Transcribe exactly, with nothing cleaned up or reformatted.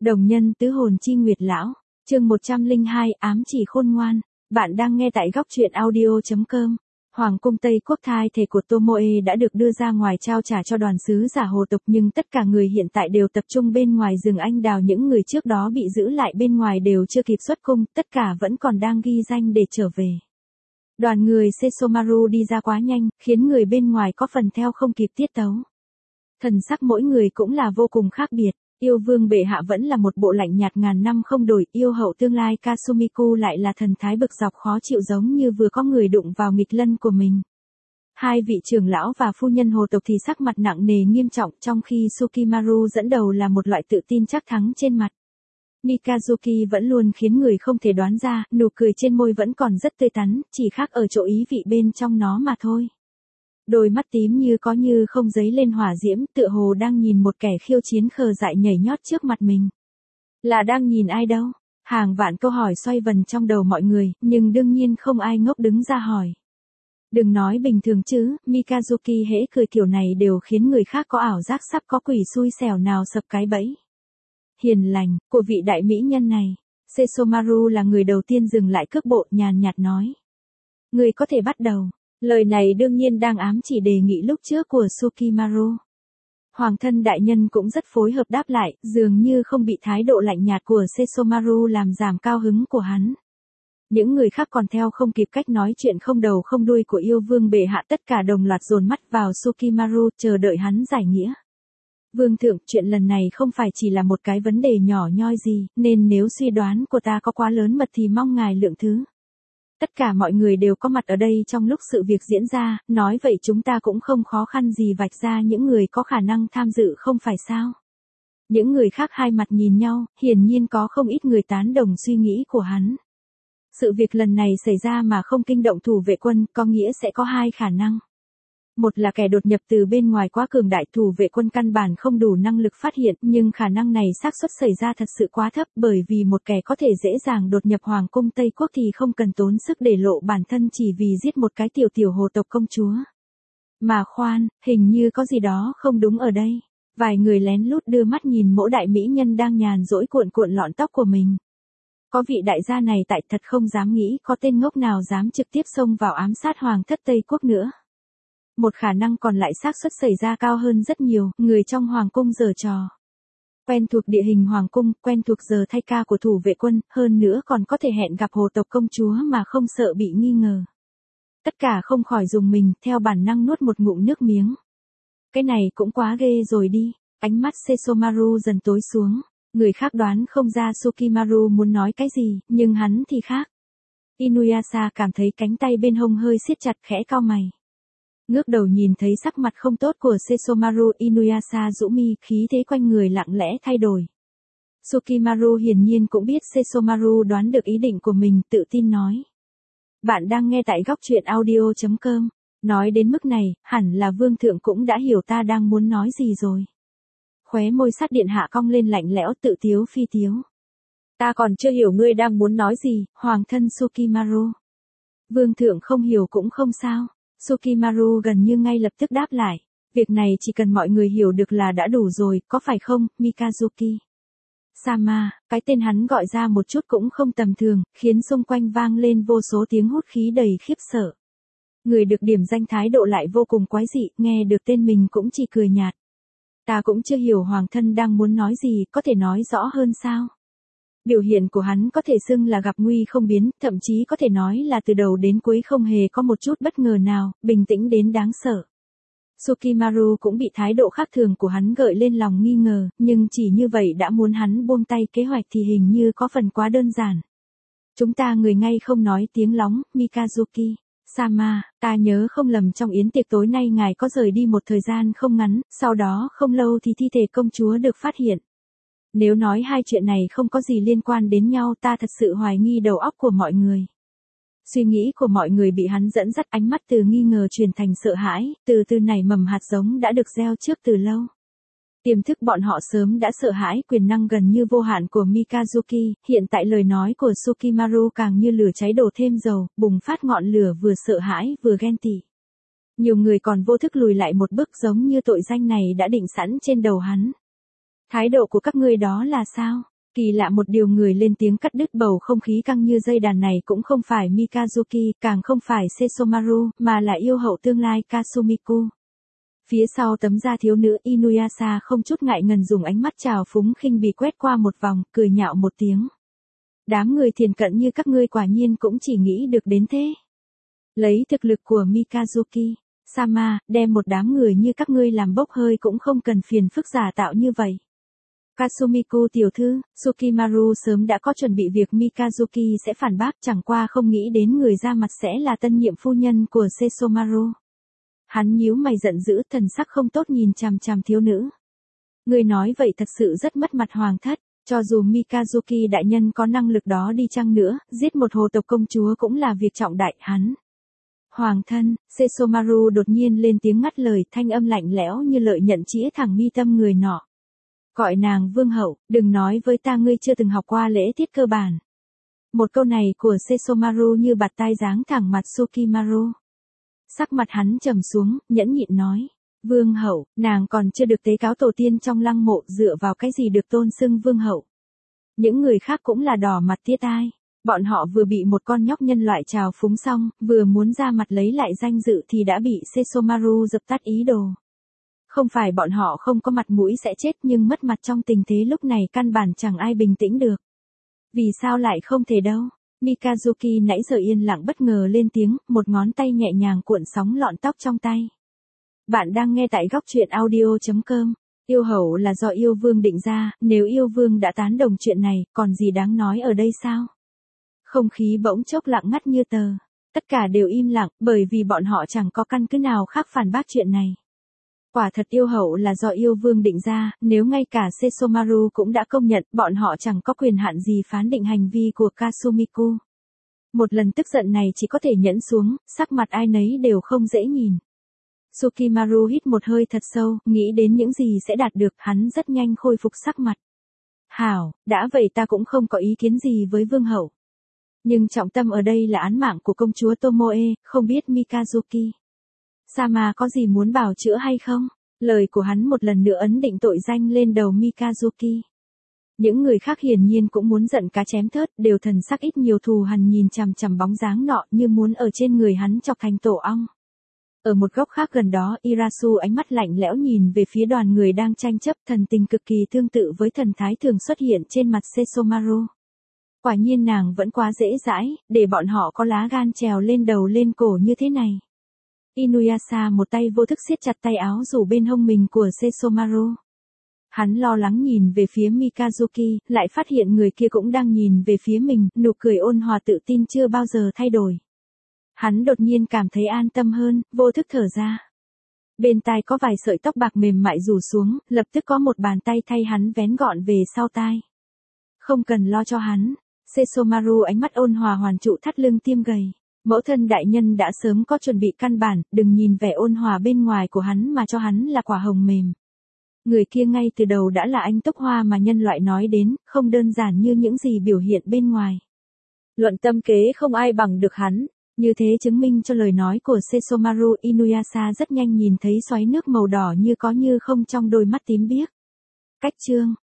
Đồng nhân tứ hồn chi nguyệt lão, chương một trăm lẻ hai ám chỉ khôn ngoan, bạn đang nghe tại góc truyện audio.com. Hoàng cung Tây Quốc thai thể của Tomoe đã được đưa ra ngoài trao trả cho đoàn sứ giả hồ tộc, nhưng tất cả người hiện tại đều tập trung bên ngoài rừng anh đào, những người trước đó bị giữ lại bên ngoài đều chưa kịp xuất cung, tất cả vẫn còn đang ghi danh để trở về. Đoàn người Sesomaru đi ra quá nhanh, khiến người bên ngoài có phần theo không kịp tiết tấu. Thần sắc mỗi người cũng là vô cùng khác biệt. Yêu vương bệ hạ vẫn là một bộ lạnh nhạt ngàn năm không đổi, yêu hậu tương lai Kasumiku lại là thần thái bực dọc khó chịu, giống như vừa có người đụng vào nghịch lân của mình. Hai vị trưởng lão và phu nhân hồ tộc thì sắc mặt nặng nề nghiêm trọng, trong khi Sukimaru dẫn đầu là một loại tự tin chắc thắng trên mặt. Mikazuki vẫn luôn khiến người không thể đoán ra, nụ cười trên môi vẫn còn rất tươi tắn, chỉ khác ở chỗ ý vị bên trong nó mà thôi. Đôi mắt tím như có như không giấy lên hỏa diễm, tựa hồ đang nhìn một kẻ khiêu chiến khờ dại nhảy nhót trước mặt mình. Là đang nhìn ai đâu? Hàng vạn câu hỏi xoay vần trong đầu mọi người, nhưng đương nhiên không ai ngốc đứng ra hỏi. Đừng nói bình thường chứ, Mikazuki hễ cười kiểu này đều khiến người khác có ảo giác sắp có quỷ xui xẻo nào sập cái bẫy. Hiền lành, của vị đại mỹ nhân này. Sesomaru là người đầu tiên dừng lại cước bộ, nhàn nhạt nói. Người có thể bắt đầu. Lời này đương nhiên đang ám chỉ đề nghị lúc trước của Sukimaru. Hoàng thân đại nhân cũng rất phối hợp đáp lại, dường như không bị thái độ lạnh nhạt của Sesomaru làm giảm cao hứng của hắn. Những người khác còn theo không kịp cách nói chuyện không đầu không đuôi của yêu vương bệ hạ, tất cả đồng loạt dồn mắt vào Sukimaru, chờ đợi hắn giải nghĩa. Vương thượng, chuyện lần này không phải chỉ là một cái vấn đề nhỏ nhoi gì, nên nếu suy đoán của ta có quá lớn mật thì mong ngài lượng thứ. Tất cả mọi người đều có mặt ở đây trong lúc sự việc diễn ra, nói vậy chúng ta cũng không khó khăn gì vạch ra những người có khả năng tham dự không phải sao. Những người khác hai mặt nhìn nhau, hiển nhiên có không ít người tán đồng suy nghĩ của hắn. Sự việc lần này xảy ra mà không kinh động thủ vệ quân, có nghĩa sẽ có hai khả năng. Một là kẻ đột nhập từ bên ngoài quá cường đại, thủ vệ quân căn bản không đủ năng lực phát hiện, nhưng khả năng này xác suất xảy ra thật sự quá thấp, bởi vì một kẻ có thể dễ dàng đột nhập Hoàng cung Tây Quốc thì không cần tốn sức để lộ bản thân chỉ vì giết một cái tiểu tiểu hồ tộc công chúa. Mà khoan, hình như có gì đó không đúng ở đây. Vài người lén lút đưa mắt nhìn mỗ đại mỹ nhân đang nhàn rỗi cuộn cuộn lọn tóc của mình. Có vị đại gia này tại, thật không dám nghĩ có tên ngốc nào dám trực tiếp xông vào ám sát Hoàng thất Tây Quốc nữa. Một khả năng còn lại xác suất xảy ra cao hơn rất nhiều, người trong hoàng cung giở trò. Quen thuộc địa hình hoàng cung, quen thuộc giờ thay ca của thủ vệ quân, hơn nữa còn có thể hẹn gặp hồ tộc công chúa mà không sợ bị nghi ngờ. Tất cả không khỏi dùng mình, theo bản năng nuốt một ngụm nước miếng. Cái này cũng quá ghê rồi đi, ánh mắt Sesomaru dần tối xuống, người khác đoán không ra Sukimaru muốn nói cái gì, nhưng hắn thì khác. Inuyasha cảm thấy cánh tay bên hông hơi siết chặt, khẽ cau mày. Ngước đầu nhìn thấy sắc mặt không tốt của Sesomaru, Inuyasha rũ mi, khí thế quanh người lặng lẽ thay đổi. Sukimaru hiển nhiên cũng biết Sesomaru đoán được ý định của mình, tự tin nói. Bạn đang nghe tại góc truyện audio.com. Nói đến mức này, hẳn là vương thượng cũng đã hiểu ta đang muốn nói gì rồi. Khóe môi sát điện hạ cong lên lạnh lẽo, tự tiếu phi tiếu. Ta còn chưa hiểu ngươi đang muốn nói gì, hoàng thân Sukimaru. Vương thượng không hiểu cũng không sao. Sukimaru gần như ngay lập tức đáp lại. Việc này chỉ cần mọi người hiểu được là đã đủ rồi, có phải không, Mikazuki? Sama, cái tên hắn gọi ra một chút cũng không tầm thường, khiến xung quanh vang lên vô số tiếng hút khí đầy khiếp sợ. Người được điểm danh thái độ lại vô cùng quái dị, nghe được tên mình cũng chỉ cười nhạt. Ta cũng chưa hiểu hoàng thân đang muốn nói gì, có thể nói rõ hơn sao? Biểu hiện của hắn có thể xưng là gặp nguy không biến, thậm chí có thể nói là từ đầu đến cuối không hề có một chút bất ngờ nào, bình tĩnh đến đáng sợ. Sukimaru cũng bị thái độ khác thường của hắn gợi lên lòng nghi ngờ, nhưng chỉ như vậy đã muốn hắn buông tay kế hoạch thì hình như có phần quá đơn giản. Chúng ta người ngay không nói tiếng lóng, Mikazuki. Sama, ta nhớ không lầm trong yến tiệc tối nay ngài có rời đi một thời gian không ngắn, sau đó không lâu thì thi thể công chúa được phát hiện. Nếu nói hai chuyện này không có gì liên quan đến nhau, ta thật sự hoài nghi đầu óc của mọi người. Suy nghĩ của mọi người bị hắn dẫn dắt, ánh mắt từ nghi ngờ chuyển thành sợ hãi, từ từ nảy mầm hạt giống đã được gieo trước từ lâu. Tiềm thức bọn họ sớm đã sợ hãi quyền năng gần như vô hạn của Mikazuki, hiện tại lời nói của Sukimaru càng như lửa cháy đổ thêm dầu, bùng phát ngọn lửa vừa sợ hãi vừa ghen tị. Nhiều người còn vô thức lùi lại một bước, giống như tội danh này đã định sẵn trên đầu hắn. Thái độ của các ngươi đó là sao? Kỳ lạ một điều, người lên tiếng cắt đứt bầu không khí căng như dây đàn này cũng không phải Mikazuki, càng không phải Sesshomaru, mà là yêu hậu tương lai Kasumiku. Phía sau tấm da thiếu nữ Inuyasha không chút ngại ngần dùng ánh mắt trào phúng khinh bỉ quét qua một vòng, cười nhạo một tiếng. Đám người thiền cận như các ngươi quả nhiên cũng chỉ nghĩ được đến thế. Lấy thực lực của Mikazuki Sama, đem một đám người như các ngươi làm bốc hơi cũng không cần phiền phức giả tạo như vậy. Kasumiku tiểu thư, Tsukimaru sớm đã có chuẩn bị việc Mikazuki sẽ phản bác, chẳng qua không nghĩ đến người ra mặt sẽ là tân nhiệm phu nhân của Sesshomaru. Hắn nhíu mày giận dữ, thần sắc không tốt nhìn chằm chằm thiếu nữ. Người nói vậy thật sự rất mất mặt hoàng thất, cho dù Mikazuki đại nhân có năng lực đó đi chăng nữa, giết một hồ tộc công chúa cũng là việc trọng đại. Hắn. Hoàng thân, Sesshomaru đột nhiên lên tiếng ngắt lời, thanh âm lạnh lẽo như lợi nhận chĩa thẳng mi tâm người nọ. Gọi nàng vương hậu, đừng nói với ta ngươi chưa từng học qua lễ tiết cơ bản. Một câu này của Sesshomaru như bạt tai giáng thẳng mặt Tsukimaru. Sắc mặt hắn trầm xuống, nhẫn nhịn nói. Vương hậu, nàng còn chưa được tế cáo tổ tiên trong lăng mộ, dựa vào cái gì được tôn xưng vương hậu. Những người khác cũng là đỏ mặt tía tai. Bọn họ vừa bị một con nhóc nhân loại trào phúng xong, vừa muốn ra mặt lấy lại danh dự thì đã bị Sesshomaru dập tắt ý đồ. Không phải bọn họ không có mặt mũi sẽ chết, nhưng mất mặt trong tình thế lúc này căn bản chẳng ai bình tĩnh được. Vì sao lại không thể đâu? Mikazuki nãy giờ yên lặng bất ngờ lên tiếng, một ngón tay nhẹ nhàng cuộn sóng lọn tóc trong tay. Bạn đang nghe tại góc truyện audio chấm com. Yêu hậu là do yêu vương định ra, nếu yêu vương đã tán đồng chuyện này, còn gì đáng nói ở đây sao? Không khí bỗng chốc lặng ngắt như tờ. Tất cả đều im lặng, bởi vì bọn họ chẳng có căn cứ nào khác phản bác chuyện này. Quả thật yêu hậu là do yêu vương định ra, nếu ngay cả Sesshomaru cũng đã công nhận, bọn họ chẳng có quyền hạn gì phán định hành vi của Kasumiku. Một lần tức giận này chỉ có thể nhẫn xuống, sắc mặt ai nấy đều không dễ nhìn. Tsukimaru hít một hơi thật sâu, nghĩ đến những gì sẽ đạt được, hắn rất nhanh khôi phục sắc mặt. Hảo, đã vậy ta cũng không có ý kiến gì với vương hậu. Nhưng trọng tâm ở đây là án mạng của công chúa Tomoe, không biết Mikazuki Sama có gì muốn bảo chữa hay không? Lời của hắn một lần nữa ấn định tội danh lên đầu Mikazuki. Những người khác hiển nhiên cũng muốn giận cá chém thớt, đều thần sắc ít nhiều thù hằn nhìn chằm chằm bóng dáng nọ như muốn ở trên người hắn chọc thành tổ ong. Ở một góc khác gần đó, Irasu ánh mắt lạnh lẽo nhìn về phía đoàn người đang tranh chấp, thần tình cực kỳ tương tự với thần thái thường xuất hiện trên mặt Sesshomaru. Quả nhiên nàng vẫn quá dễ dãi, để bọn họ có lá gan trèo lên đầu lên cổ như thế này. Inuyasha một tay vô thức siết chặt tay áo rủ bên hông mình của Sesshomaru. Hắn lo lắng nhìn về phía Mikazuki, lại phát hiện người kia cũng đang nhìn về phía mình, nụ cười ôn hòa tự tin chưa bao giờ thay đổi. Hắn đột nhiên cảm thấy an tâm hơn, vô thức thở ra. Bên tai có vài sợi tóc bạc mềm mại rủ xuống, lập tức có một bàn tay thay hắn vén gọn về sau tai. Không cần lo cho hắn. Sesshomaru ánh mắt ôn hòa hoàn trụ thắt lưng tiêm gầy. Mẫu thân đại nhân đã sớm có chuẩn bị căn bản, đừng nhìn vẻ ôn hòa bên ngoài của hắn mà cho hắn là quả hồng mềm. Người kia ngay từ đầu đã là anh tốc hoa mà nhân loại nói đến, không đơn giản như những gì biểu hiện bên ngoài. Luận tâm kế không ai bằng được hắn, như thế chứng minh cho lời nói của Sesshomaru. Inuyasha rất nhanh nhìn thấy xoáy nước màu đỏ như có như không trong đôi mắt tím biếc. Cách chương